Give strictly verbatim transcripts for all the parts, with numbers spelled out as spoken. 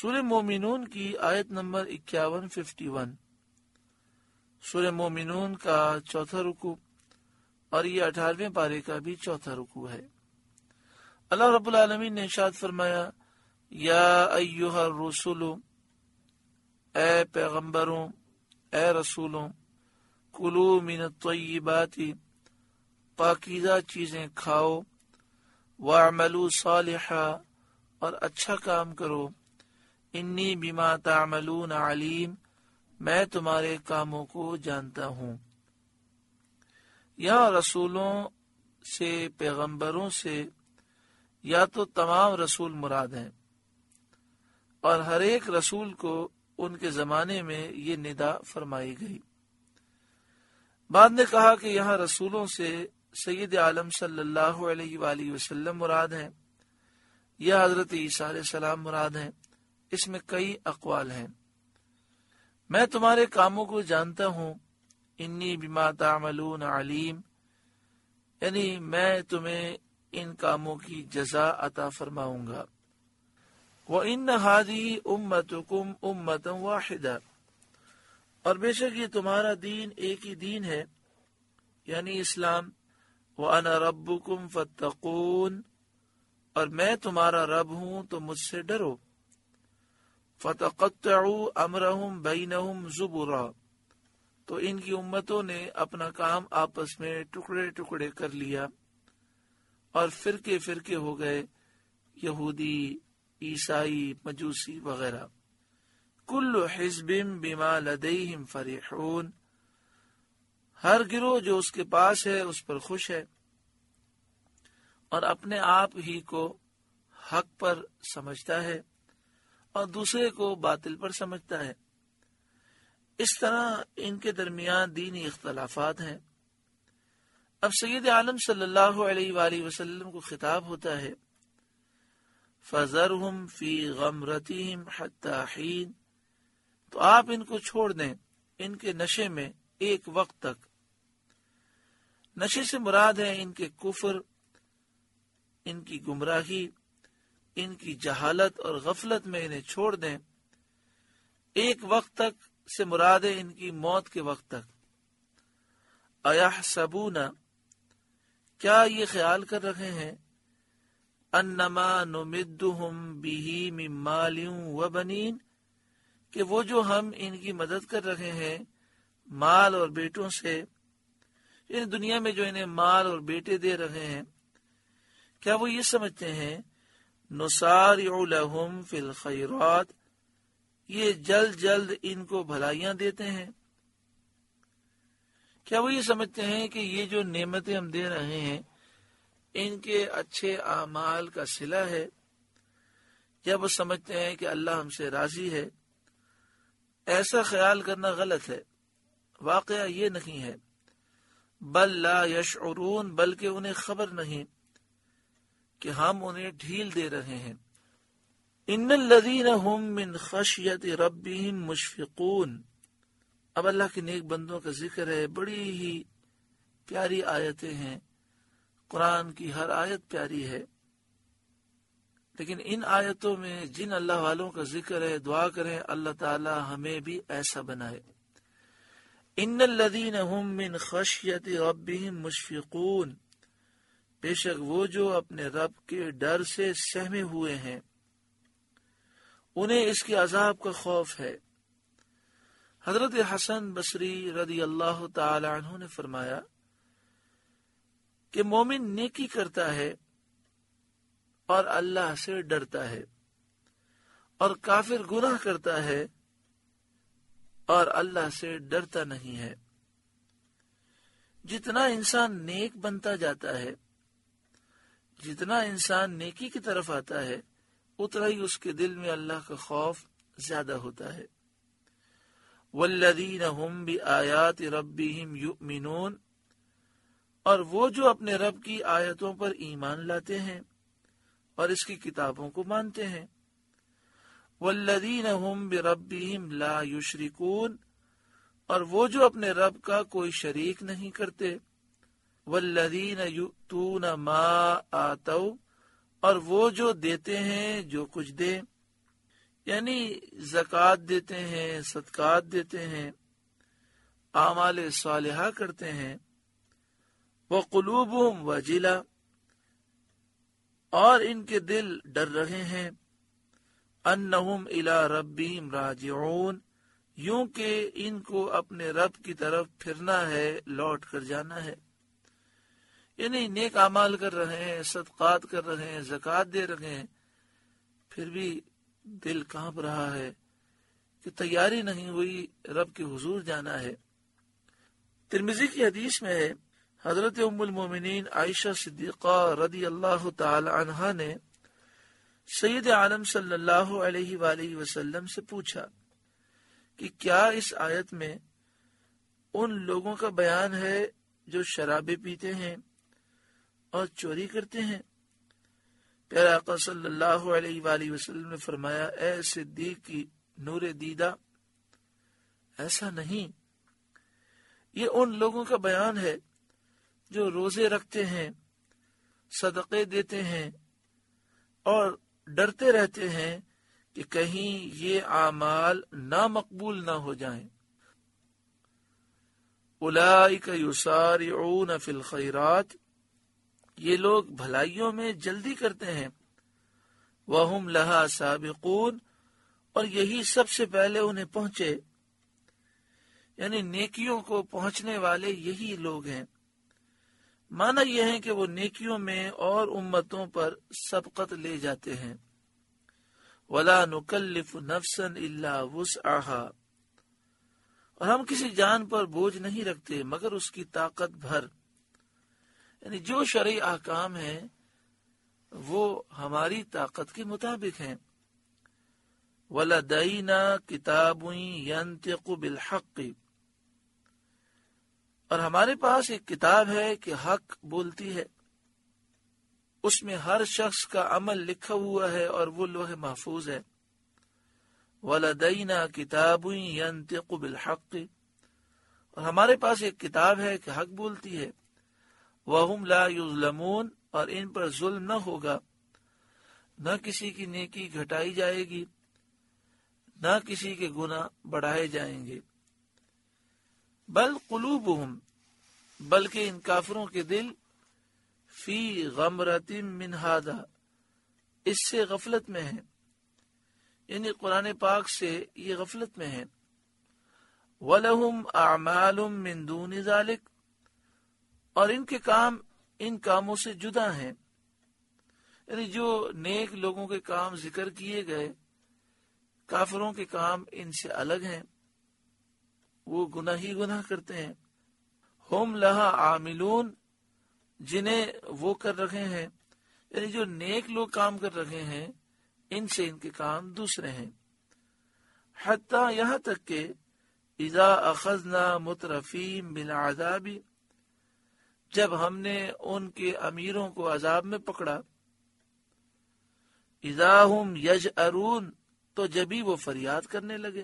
سورہ مومنون کی آیت نمبر اکیاون ففٹی ون، سورہ مومنون کا چوتھا رکوع اور یہ اٹھارہویں پارے کا بھی چوتھا رکوع ہے۔ اللہ رب العالمین نے ارشاد فرمایا، یا ایھا الرسل، اے پیغمبروں، اے رسولوں، کلو من الطیبات، پاکیزہ چیزیں کھاؤ، واعملوا صالحا، اور اچھا کام کرو، انی بما تعملون علیم، میں تمہارے کاموں کو جانتا ہوں۔ یہاں رسولوں سے، پیغمبروں سے یا تو تمام رسول مراد ہیں، اور ہر ایک رسول کو ان کے زمانے میں یہ ندا فرمائی گئی۔ بعد نے کہا کہ یہاں رسولوں سے سید عالم صلی اللہ علیہ وآلہ وسلم مراد ہیں یا حضرت عیسیٰ علیہ السلام مراد ہیں۔ اس میں کئی اقوال ہیں۔ میں تمہارے کاموں کو جانتا ہوں، انی بما تعملون علیم، یعنی میں تمہیں ان کاموں کی جزا عطا فرماؤں گا۔ وَإِنَّ هَذِهِ أُمَّتُكُمْ أُمَّةً وَاحِدَةً، اور بے شک یہ تمہارا دین ایک ہی دین ہے، یعنی اسلام۔ وَأَنَا رَبُّكُمْ فَاتَّقُونِ، اور میں تمہارا رب ہوں تو مجھ سے ڈرو۔ فَتَقَطَّعُوا أَمْرَهُمْ بَيْنَهُمْ زُبُرًا، تو ان کی امتوں نے اپنا کام آپس میں ٹکڑے ٹکڑے کر لیا اور فرقے فرقے ہو گئے، یہودی، عیسائی، مجوسی وغیرہ۔ کل حزب بما لدیہم فرحون، ہر گروہ جو اس کے پاس ہے اس پر خوش ہے اور اپنے آپ ہی کو حق پر سمجھتا ہے اور دوسرے کو باطل پر سمجھتا ہے۔ اس طرح ان کے درمیان دینی اختلافات ہیں۔ اب سید عالم صلی اللہ علیہ وآلہ وسلم کو خطاب ہوتا ہے، فَذَرْهُمْ فِي غَمْرَتِهِمْ حَتَّى حِينٍ، تو آپ ان کو چھوڑ دیں ان کے نشے میں ایک وقت تک۔ نشے سے مراد ہے ان کے کفر، ان کی گمراہی، ان کی جہالت اور غفلت میں انہیں چھوڑ دیں۔ ایک وقت تک سے مراد ہے ان کی موت کے وقت تک۔ اَيَحْسَبُونَ، کیا یہ خیال کر رہے ہیں، انما نمدہم بہ من مال وبنین، کہ وہ جو ہم ان کی مدد کر رہے ہیں مال اور بیٹوں سے، یعنی دنیا میں جو انہیں مال اور بیٹے دے رہے ہیں، کیا وہ یہ سمجھتے ہیں نسارع لہم فی الخیرات، یہ جلد جلد ان کو بھلائیاں دیتے ہیں؟ کیا وہ یہ سمجھتے ہیں کہ یہ جو نعمتیں ہم دے رہے ہیں ان کے اچھے اعمال کا صلہ ہے، یا وہ سمجھتے ہیں کہ اللہ ہم سے راضی ہے؟ ایسا خیال کرنا غلط ہے، واقعہ یہ نہیں ہے۔ بل لا یشعرون، بلکہ انہیں خبر نہیں کہ ہم انہیں ڈھیل دے رہے ہیں۔ ان الذین هم من خشیۃ ربهم مشفقون، اب اللہ کے نیک بندوں کا ذکر ہے، بڑی ہی پیاری آیتیں ہیں، قرآن کی ہر آیت پیاری ہے، لیکن ان آیتوں میں جن اللہ والوں کا ذکر ہے، دعا کریں اللہ تعالی ہمیں بھی ایسا بنائے۔ ان الذین هم من خشیۃ ربهم مشفقون، بے شک وہ جو اپنے رب کے ڈر سے سہمے ہوئے ہیں، انہیں اس کے عذاب کا خوف ہے۔ حضرت حسن بصری رضی اللہ تعالی عنہ نے فرمایا کہ مومن نیکی کرتا ہے اور اللہ سے ڈرتا ہے، اور کافر گناہ کرتا ہے اور اللہ سے ڈرتا نہیں ہے۔ جتنا انسان نیک بنتا جاتا ہے، جتنا انسان نیکی کی طرف آتا ہے، اتنا ہی اس کے دل میں اللہ کا خوف زیادہ ہوتا ہے۔ والذین هم بآیات ربهم یؤمنون، اور وہ جو اپنے رب کی آیتوں پر ایمان لاتے ہیں اور اس کی کتابوں کو مانتے ہیں۔ والذین هم بربهم لا یشرکون، اور وہ جو اپنے رب کا کوئی شریک نہیں کرتے۔ والذین یؤتون ما آتوا، اور وہ جو دیتے ہیں جو کچھ دے۔ یعنی زکوٰۃ دیتے ہیں، صدقات دیتے ہیں، اعمال صالحہ کرتے ہیں، وقلوبہم وجلہ، اور ان کے دل ڈر رہے ہیں، انہم الی ربہم راجعون، یوں کہ ان کو اپنے رب کی طرف پھرنا ہے، لوٹ کر جانا ہے۔ یعنی نیک اعمال کر رہے ہیں، صدقات کر رہے ہیں، زکوٰۃ دے رہے ہیں، پھر بھی دل کانپ رہا ہے کہ تیاری نہیں ہوئی، رب کے حضور جانا ہے۔ ترمذی کی حدیث میں ہے، حضرت ام المومنین عائشہ صدیقہ رضی اللہ تعالی عنہا نے سید عالم صلی اللہ علیہ وآلہ وسلم سے پوچھا کہ کیا اس آیت میں ان لوگوں کا بیان ہے جو شرابیں پیتے ہیں اور چوری کرتے ہیں؟ پیارے آقا صلی اللہ علیہ وآلہ وسلم نے فرمایا، اے صدیق کی نور دیدہ، ایسا نہیں، یہ ان لوگوں کا بیان ہے جو روزے رکھتے ہیں، صدقے دیتے ہیں اور ڈرتے رہتے ہیں کہ کہیں یہ اعمال نامقبول نہ ہو جائیں۔ اولئک یسارعون فی الخیرات، یہ لوگ بھلائیوں میں جلدی کرتے ہیں، وہم لہا سابقون، اور یہی سب سے پہلے انہیں پہنچے، یعنی نیکیوں کو پہنچنے والے یہی لوگ ہیں۔ معنی یہ ہے کہ وہ نیکیوں میں اور امتوں پر سبقت لے جاتے ہیں۔ وَلَا نُكَلِّفُ نَفْسًا إِلَّا وُسْعَهَا، اور ہم کسی جان پر بوجھ نہیں رکھتے مگر اس کی طاقت بھر، یعنی جو شرعی احکام ہیں وہ ہماری طاقت کے مطابق ہیں۔ وَلَدَيْنَا كِتَابٌ يَنطِقُ بِالْحَقِّ، اور ہمارے پاس ایک کتاب ہے کہ حق بولتی ہے، اس میں ہر شخص کا عمل لکھا ہوا ہے اور وہ لوح محفوظ ہے۔ وَلَدَيْنَا كِتَابٌ يَنطِقُ بِالْحَقِّ، اور ہمارے پاس ایک کتاب ہے کہ حق بولتی ہے۔ وَهُمْ لَا يُظْلَمُونَ، اور ان پر ظلم نہ ہوگا، نہ کسی کی نیکی گھٹائی جائے گی، نہ کسی کے گناہ بڑھائے جائیں گے۔ بل قلوبہم، بلکہ ان کافروں کے دل، فی غمرۃ من ھذا، اس سے غفلت میں ہیں، یعنی قرآن پاک سے یہ غفلت میں ہیں۔ وَلَهُمْ أَعْمَالٌ مِّن دُونِ ذَلِكَ، اور ان کے کام ان کاموں سے جدا ہیں، یعنی جو نیک لوگوں کے کام ذکر کیے گئے، کافروں کے کام ان سے الگ ہیں، وہ گناہ ہی گناہ کرتے ہیں۔ ہم لہا عاملون، جنہیں وہ کر رہے ہیں، یعنی جو نیک لوگ کام کر رہے ہیں ان سے ان کے کام دوسرے ہیں۔ حتیٰ یہاں تک کہ اذا اخذنا مترفین بالعذاب، جب ہم نے ان کے امیروں کو عذاب میں پکڑا، اذا ہم یجأرون، تو جبھی وہ فریاد کرنے لگے،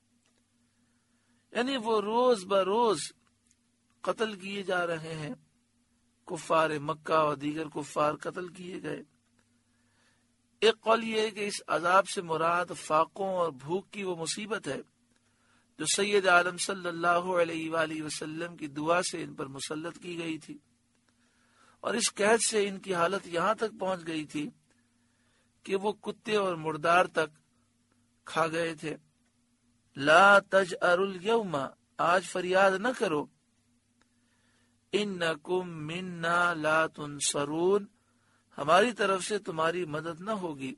یعنی وہ روز بروز قتل کیے جا رہے ہیں، کفار مکہ اور دیگر کفار قتل کیے گئے۔ ایک قول یہ ہے کہ اس عذاب سے مراد فاقوں اور بھوک کی وہ مصیبت ہے جو سید عالم صلی اللہ علیہ وآلہ وسلم کی دعا سے ان پر مسلط کی گئی تھی، اور اس قحط سے ان کی حالت یہاں تک پہنچ گئی تھی کہ وہ کتے اور مردار تک کھا گئے تھے۔ لا تجأروا اليوم، آج فریاد نہ کرو، انکم منا لا تنصرون، ہماری طرف سے تمہاری مدد نہ ہوگی۔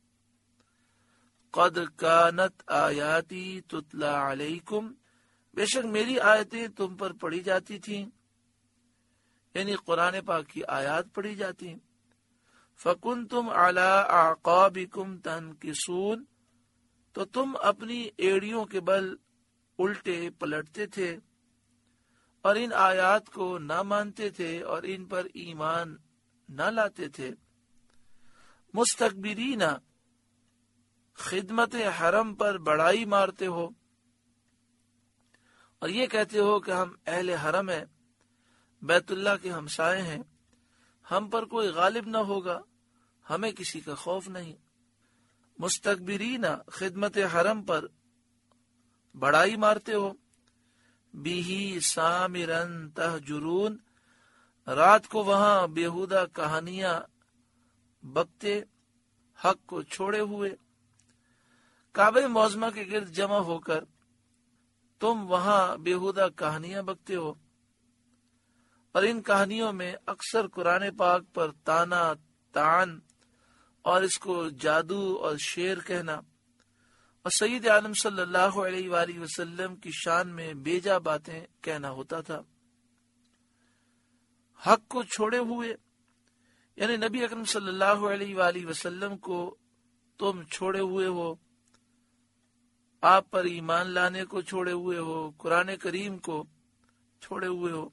قد کانت آیاتی تتلا علیکم، بے شک میری آیتیں تم پر پڑھی جاتی تھیں، یعنی قرآن پاک کی آیات پڑھی جاتی۔ فکنتم علی اعقابکم تنکسون، تو تم اپنی ایڑیوں کے بل الٹے پلٹتے تھے اور ان آیات کو نہ مانتے تھے اور ان پر ایمان نہ لاتے تھے۔ مستکبرین، خدمت حرم پر بڑائی مارتے ہو اور یہ کہتے ہو کہ ہم اہل حرم ہیں، بیت اللہ کے ہمسائے ہیں، ہم پر کوئی غالب نہ ہوگا، ہمیں کسی کا خوف نہیں۔ مستکبرین خدمت حرم پر بڑائی مارتے ہو، بیہی سامرن تہجرون رات کو وہاں بیہودہ کہانیاں بکتے حق کو چھوڑے ہوئے، کعبہ معظمہ کے گرد جمع ہو کر تم وہاں بیہودہ کہانیاں بکتے ہو، اور ان کہانیوں میں اکثر قرآن پاک پر تانا تان اور اس کو جادو اور شعر کہنا اور سید عالم صلی اللہ علیہ وآلہ وسلم کی شان میں بیجا باتیں کہنا ہوتا تھا۔ حق کو چھوڑے ہوئے یعنی نبی اکرم صلی اللہ علیہ وآلہ وسلم کو تم چھوڑے ہوئے ہو، آپ پر ایمان لانے کو چھوڑے ہوئے ہو، قرآن کریم کو چھوڑے ہوئے ہو۔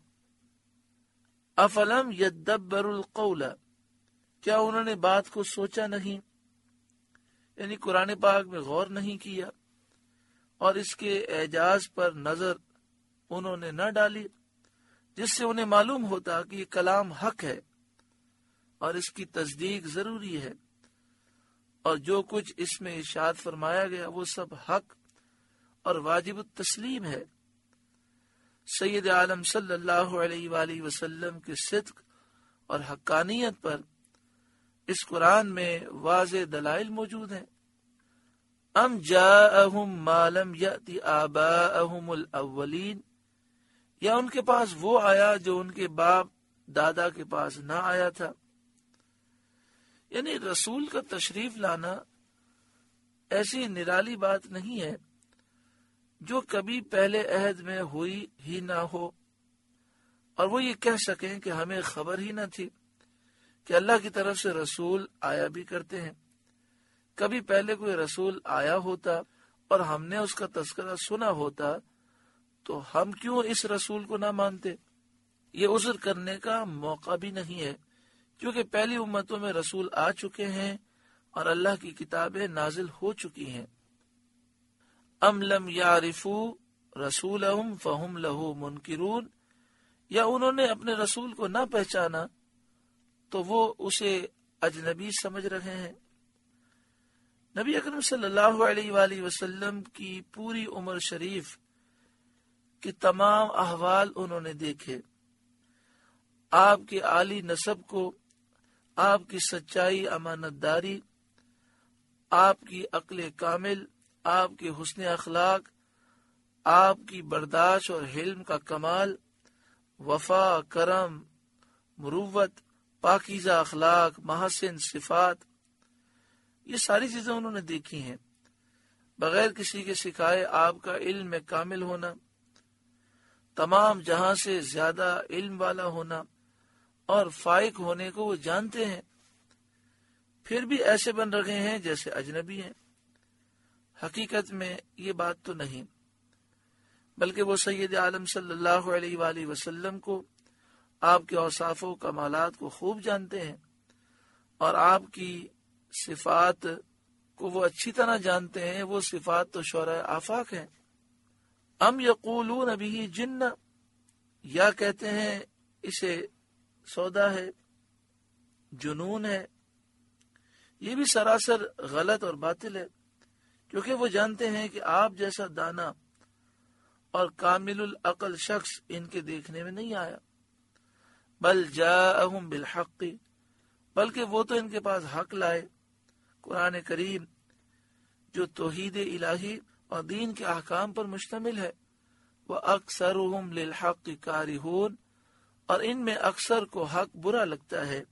افلم یدبر القول کیا انہوں نے بات کو سوچا نہیں، یعنی قرآن پاک میں غور نہیں کیا اور اس کے اعجاز پر نظر انہوں نے نہ ڈالی، جس سے انہیں معلوم ہوتا کہ یہ کلام حق ہے اور اس کی تصدیق ضروری ہے، اور جو کچھ اس میں ارشاد فرمایا گیا وہ سب حق اور واجب التسلیم ہے۔ سید عالم صلی اللہ علیہ وآلہ وسلم کے صدق اور حقانیت پر اس قرآن میں واضح دلائل موجود ہیں۔ ام جاءہم ما لم یأت آباءہم الاولین یا ان کے پاس وہ آیا جو ان کے باپ دادا کے پاس نہ آیا تھا، یعنی رسول کا تشریف لانا ایسی نرالی بات نہیں ہے جو کبھی پہلے عہد میں ہوئی ہی نہ ہو، اور وہ یہ کہہ سکیں کہ ہمیں خبر ہی نہ تھی کہ اللہ کی طرف سے رسول آیا بھی کرتے ہیں۔ کبھی پہلے کوئی رسول آیا ہوتا اور ہم نے اس کا تذکرہ سنا ہوتا تو ہم کیوں اس رسول کو نہ مانتے؟ یہ عذر کرنے کا موقع بھی نہیں ہے، کیونکہ پہلی امتوں میں رسول آ چکے ہیں اور اللہ کی کتابیں نازل ہو چکی ہیں۔ ام لم یعرفوا رسولہم فہم لہ منکرون یا انہوں نے اپنے رسول کو نہ پہچانا تو وہ اسے اجنبی سمجھ رہے ہیں۔ نبی اکرم صلی اللہ علیہ وآلہ وسلم کی پوری عمر شریف کے تمام احوال انہوں نے دیکھے، آپ کے عالی نسب کو، آپ کی سچائی امانت داری، آپ کی عقل کامل، آپ کے حسن اخلاق، آپ کی برداشت اور حلم کا کمال، وفا، کرم، مروت، پاکیزہ اخلاق، محسن صفات، یہ ساری چیزیں انہوں نے دیکھی ہیں۔ بغیر کسی کے سکھائے آپ کا علم میں کامل ہونا، تمام جہاں سے زیادہ علم والا ہونا اور فائق ہونے کو وہ جانتے ہیں، پھر بھی ایسے بن رہے ہیں جیسے اجنبی ہیں۔ حقیقت میں یہ بات تو نہیں، بلکہ وہ سید عالم صلی اللہ علیہ وآلہ وسلم کو، آپ کے اوصاف و کمالات کو خوب جانتے ہیں، اور آپ کی صفات کو وہ اچھی طرح جانتے ہیں۔ وہ صفات تو شورائے آفاق ہیں۔ ام یقولون بہ جنہ یا کہتے ہیں اسے سودا ہے، جنون ہے۔ یہ بھی سراسر غلط اور باطل ہے، کیونکہ وہ جانتے ہیں کہ آپ جیسا دانا اور کامل العقل شخص ان کے دیکھنے میں نہیں آیا۔ بل جاءہم بالحق بلکہ وہ تو ان کے پاس حق لائے، قرآن کریم جو توحید الہی اور دین کے احکام پر مشتمل ہے۔ وَأَكْثَرُهُمْ لِلْحَقِّ كَارِهُونَ اور ان میں اکثر کو حق برا لگتا ہے،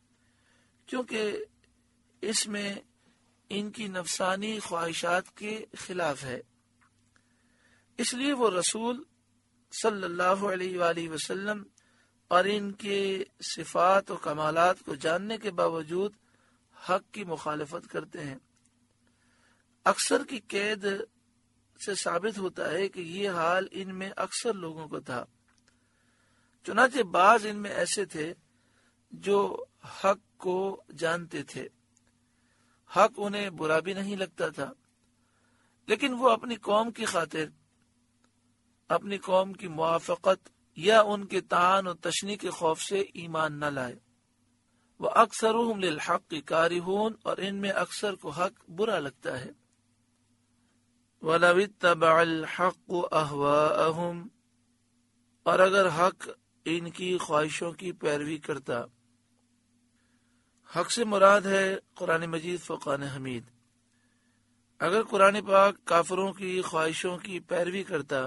کیونکہ اس میں ان کی نفسانی خواہشات کے خلاف ہے۔ اس لیے وہ رسول صلی اللہ علیہ وآلہ وسلم اور ان کے صفات و کمالات کو جاننے کے باوجود حق کی مخالفت کرتے ہیں۔ اکثر کی قید سے ثابت ہوتا ہے کہ یہ حال ان میں اکثر لوگوں کو تھا، چنانچہ بعض ان میں ایسے تھے جو حق کو جانتے تھے، حق انہیں برا بھی نہیں لگتا تھا، لیکن وہ اپنی قوم کی خاطر، اپنی قوم کی موافقت یا ان کے طعن و تشنیع کے خوف سے ایمان نہ لائے۔ وَأَكْثَرُهُمْ لِلْحَقِّ كَارِهُونَ، اور ان میں اکثر کو حق برا لگتا ہے۔ وَلَوِ اتَّبَعَ الْحَقُّ أَهْوَاءَهُمْ، اور اگر حق ان کی خواہشوں کی پیروی کرتا۔ حق سے مراد ہے قرآن مجید، فرقان حمید۔ اگر قرآن پاک کافروں کی خواہشوں کی پیروی کرتا،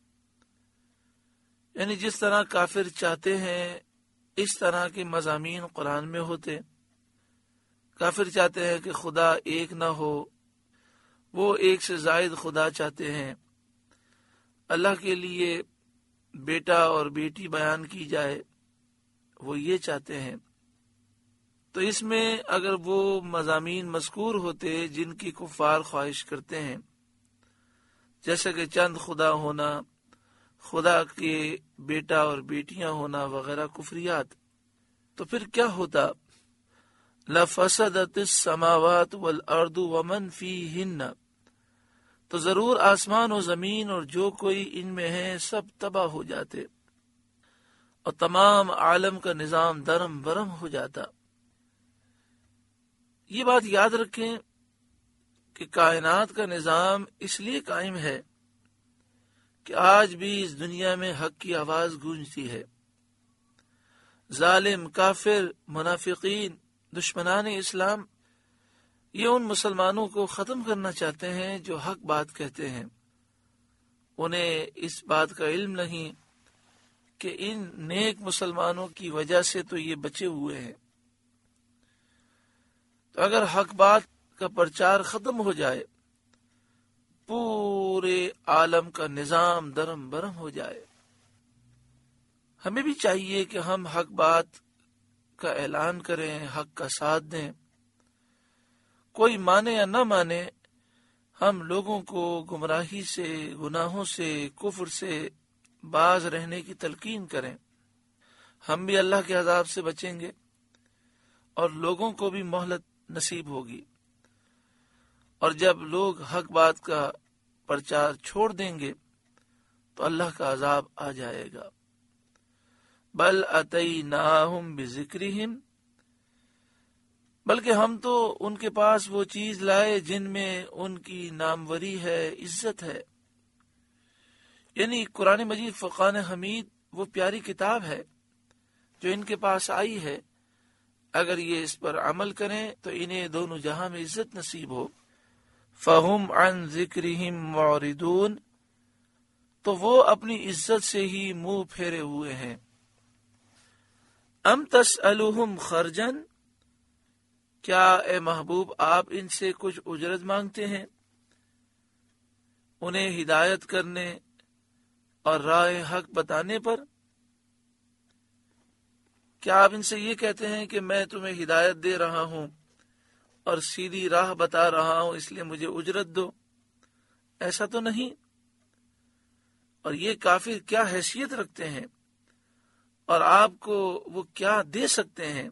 یعنی جس طرح کافر چاہتے ہیں اس طرح کے مضامین قرآن میں ہوتے۔ کافر چاہتے ہیں کہ خدا ایک نہ ہو، وہ ایک سے زائد خدا چاہتے ہیں، اللہ کے لیے بیٹا اور بیٹی بیان کی جائے، وہ یہ چاہتے ہیں۔ تو اس میں اگر وہ مضامین مذکور ہوتے جن کی کفار خواہش کرتے ہیں، جیسے کہ چند خدا ہونا، خدا کے بیٹا اور بیٹیاں ہونا وغیرہ کفریات، تو پھر کیا ہوتا؟ لَفَسَدَتِ السَّمَاوَاتُ وَالْأَرْضُ وَمَنْ فِيهِنَّ، تو ضرور آسمان و زمین اور جو کوئی ان میں ہے سب تباہ ہو جاتے، اور تمام عالم کا نظام درم برم ہو جاتا۔ یہ بات یاد رکھیں کہ کائنات کا نظام اس لیے قائم ہے کہ آج بھی اس دنیا میں حق کی آواز گونجتی ہے۔ ظالم، کافر، منافقین، دشمنان اسلام یہ ان مسلمانوں کو ختم کرنا چاہتے ہیں جو حق بات کہتے ہیں۔ انہیں اس بات کا علم نہیں کہ ان نیک مسلمانوں کی وجہ سے تو یہ بچے ہوئے ہیں۔ تو اگر حق بات کا پرچار ختم ہو جائے، پورے عالم کا نظام درم برم ہو جائے۔ ہمیں بھی چاہیے کہ ہم حق بات کا اعلان کریں، حق کا ساتھ دیں، کوئی مانے یا نہ مانے، ہم لوگوں کو گمراہی سے، گناہوں سے، کفر سے باز رہنے کی تلقین کریں۔ ہم بھی اللہ کے عذاب سے بچیں گے اور لوگوں کو بھی مہلت نصیب ہوگی۔ اور جب لوگ حق بات کا پرچار چھوڑ دیں گے تو اللہ کا عذاب آ جائے گا۔ بل اتیناہم بذکرہم، بلکہ ہم تو ان کے پاس وہ چیز لائے جن میں ان کی ناموری ہے، عزت ہے۔ یعنی قرآن مجید، فرقان حمید وہ پیاری کتاب ہے جو ان کے پاس آئی ہے، اگر یہ اس پر عمل کریں تو انہیں دونوں جہاں میں عزت نصیب ہو۔ فَهُمْ عَنْ ذِكْرِهِمْ مُعْرِضُونَ، تو وہ اپنی عزت سے ہی منہ پھیرے ہوئے ہیں۔ ام تسألهم خرجا، کیا اے محبوب آپ ان سے کچھ اجرت مانگتے ہیں انہیں ہدایت کرنے اور راہ حق بتانے پر؟ کیا آپ ان سے یہ کہتے ہیں کہ میں تمہیں ہدایت دے رہا ہوں اور سیدھی راہ بتا رہا ہوں اس لیے مجھے اجرت دو؟ ایسا تو نہیں۔ اور یہ کافر کیا حیثیت رکھتے ہیں اور آپ کو وہ کیا دے سکتے ہیں؟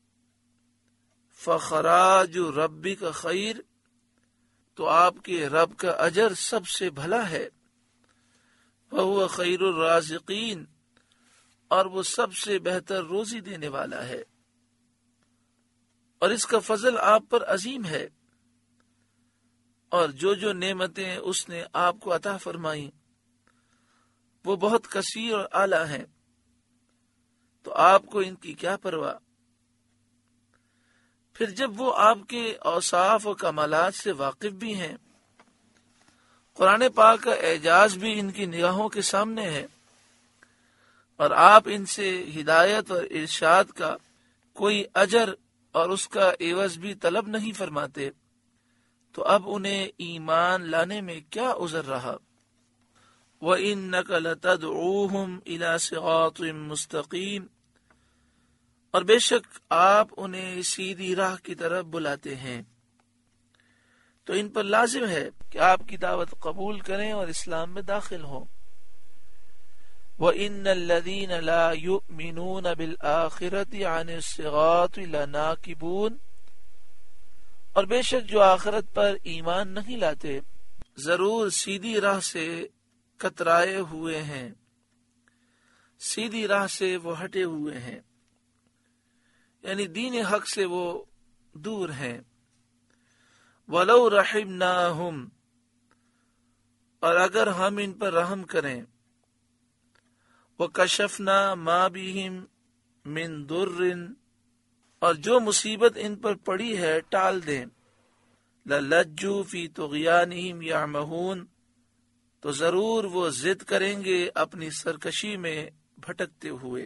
فخراج ربی کا خیر، تو آپ کے رب کا اجر سب سے بھلا ہے۔ وہو خیر الرازقین، اور وہ سب سے بہتر روزی دینے والا ہے، اور اس کا فضل آپ پر عظیم ہے۔ اور جو جو نعمتیں اس نے آپ کو عطا فرمائیں وہ بہت کثیر اور اعلیٰ ہیں، تو آپ کو ان کی کیا پرواہ؟ پھر جب وہ آپ کے اوصاف و کمالات سے واقف بھی ہیں، قرآن پاک کا اعجاز بھی ان کی نگاہوں کے سامنے ہے، اور آپ ان سے ہدایت اور ارشاد کا کوئی اجر اور اس کا عوض بھی طلب نہیں فرماتے، تو اب انہیں ایمان لانے میں عذر عذر رہا۔ وَإِنَّكَ لَتَدْعُوهُمْ إِلَى صِرَاطٍ مُسْتَقِيمٍ، اور بے شک آپ انہیں سیدھی راہ کی طرف بلاتے ہیں، تو ان پر لازم ہے کہ آپ کی دعوت قبول کریں اور اسلام میں داخل ہوں۔ وَإِنَّ الَّذِينَ لَا يُؤْمِنُونَ بِالْآخِرَةِ عَنِ الصِّرَاطِ لَنَاكِبُونَ، اور بے شک جو آخرت پر ایمان نہیں لاتے ضرور سیدھی راہ سے کترائے ہوئے ہیں، سیدھی راہ سے وہ ہٹے ہوئے ہیں۔ یعنی دین حق سے وہ دور ہیں. وَلَوْ رَحِمْنَاهُمْ، اور اگر ہم ان پر رحم کریں، وَكَشَفْنَا مَا بِهِمْ مِنْ ضُرٍّ، اور جو مصیبت ان پر پڑی ہے ٹال دیں، لَلَجُّوا فِي طُغْيَانِهِمْ يَعْمَهُونَ، تو ضرور وہ ضد کریں گے اپنی سرکشی میں بھٹکتے ہوئے.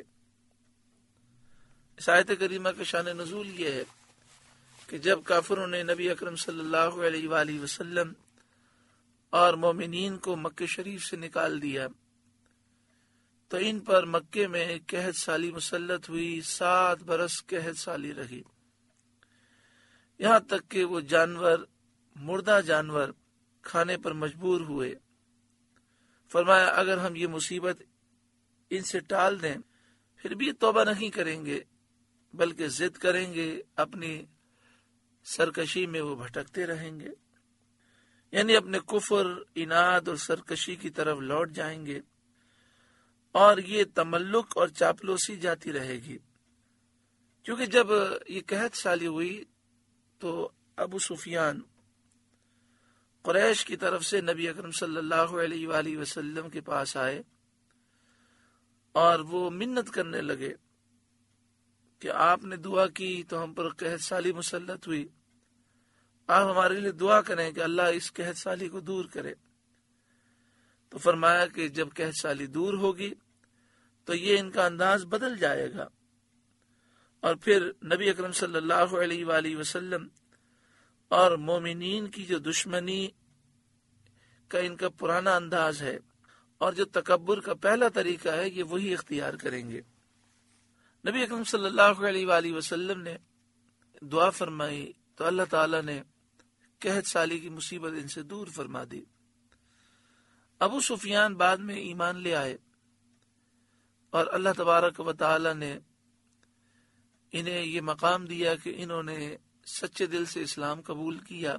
اس آیت کریمہ کا شان نزول یہ ہے کہ جب کافروں نے نبی اکرم صلی اللہ علیہ وآلہ وسلم اور مومنین کو مکہ شریف سے نکال دیا تو ان پر مکے میں قحط سالی مسلط ہوئی. سات برس قحط سالی رہی، یہاں تک کہ وہ جانور مردہ جانور کھانے پر مجبور ہوئے. فرمایا اگر ہم یہ مصیبت ان سے ٹال دیں پھر بھی توبہ نہیں کریں گے بلکہ ضد کریں گے، اپنی سرکشی میں وہ بھٹکتے رہیں گے، یعنی اپنے کفر، اناد اور سرکشی کی طرف لوٹ جائیں گے، اور یہ تملق اور چاپلوسی جاتی رہے گی. کیونکہ جب یہ قحط سالی ہوئی تو ابو سفیان قریش کی طرف سے نبی اکرم صلی اللہ علیہ وآلہ وسلم کے پاس آئے اور وہ منت کرنے لگے کہ آپ نے دعا کی تو ہم پر قحط سالی مسلط ہوئی، آپ ہمارے لیے دعا کریں کہ اللہ اس قحط سالی کو دور کرے. تو فرمایا کہ جب قحط سالی دور ہوگی تو یہ ان کا انداز بدل جائے گا، اور پھر نبی اکرم صلی اللہ علیہ وآلہ وسلم اور مومنین کی جو دشمنی کا ان کا پرانا انداز ہے اور جو تکبر کا پہلا طریقہ ہے یہ وہی اختیار کریں گے. نبی اکرم صلی اللہ علیہ وآلہ وسلم نے دعا فرمائی تو اللہ تعالی نے قحط سالی کی مصیبت ان سے دور فرما دی. ابو سفیان بعد میں ایمان لے آئے اور اللہ تبارک و تعالی نے انہیں یہ مقام دیا کہ انہوں نے سچے دل سے اسلام قبول کیا.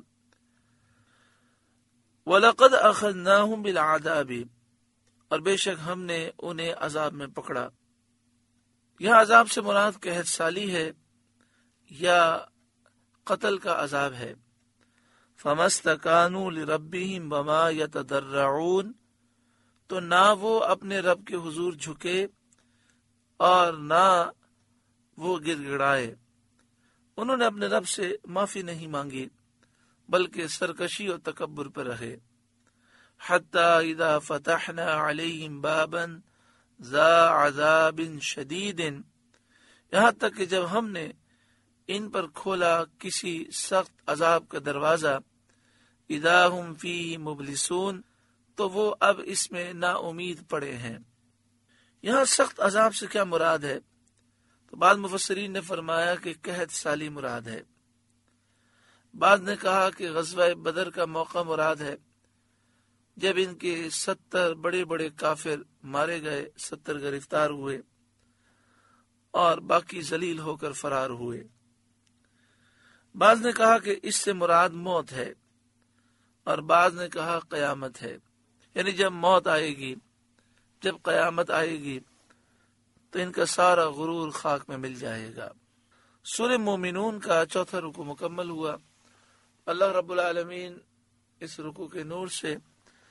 وَلَقَدْ أَخَذْنَاهُمْ بِالْعَذَابِ، اور بے شک ہم نے انہیں عذاب میں پکڑا. یہاں عذاب سے مراد قحط سالی ہے یا قتل کا عذاب ہے. فَمَسْتَكَانُوا لِرَبِّهِمْ وَمَا يَتَضَرَّعُونَ، تو نہ وہ اپنے رب کے حضور جھکے اور نہ وہ گر گڑائے. انہوں نے اپنے رب سے معافی نہیں مانگی بلکہ سرکشی اور تکبر پر رہے. حَتَّى إِذَا فَتَحْنَا عَلَيْهِمْ بَابًا ذَا عَذَابٍ شَدِيدٍ، یہاں تک کہ جب ہم نے ان پر کھولا کسی سخت عذاب کا دروازہ، اذا ہم فیہ مبلسون، تو وہ اب اس میں نا امید پڑے ہیں. یہاں سخت عذاب سے کیا مراد ہے؟ تو بعض مفسرین نے فرمایا کہ قحط سالی مراد ہے. بعض نے کہا کہ غزوہ بدر کا موقع مراد ہے جب ان کے ستر بڑے بڑے کافر مارے گئے، ستر گرفتار ہوئے اور باقی ذلیل ہو کر فرار ہوئے. بعض نے کہا کہ اس سے مراد موت ہے اور بعض نے کہا قیامت ہے، یعنی جب موت آئے گی، جب قیامت آئے گی تو ان کا سارا غرور خاک میں مل جائے گا. سورہ مومنون کا چوتھا رکوع مکمل ہوا. اللہ رب العالمین اس رکوع کے نور سے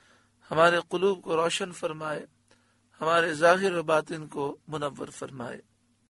ہمارے قلوب کو روشن فرمائے، ہمارے ظاہر و باطن کو منور فرمائے.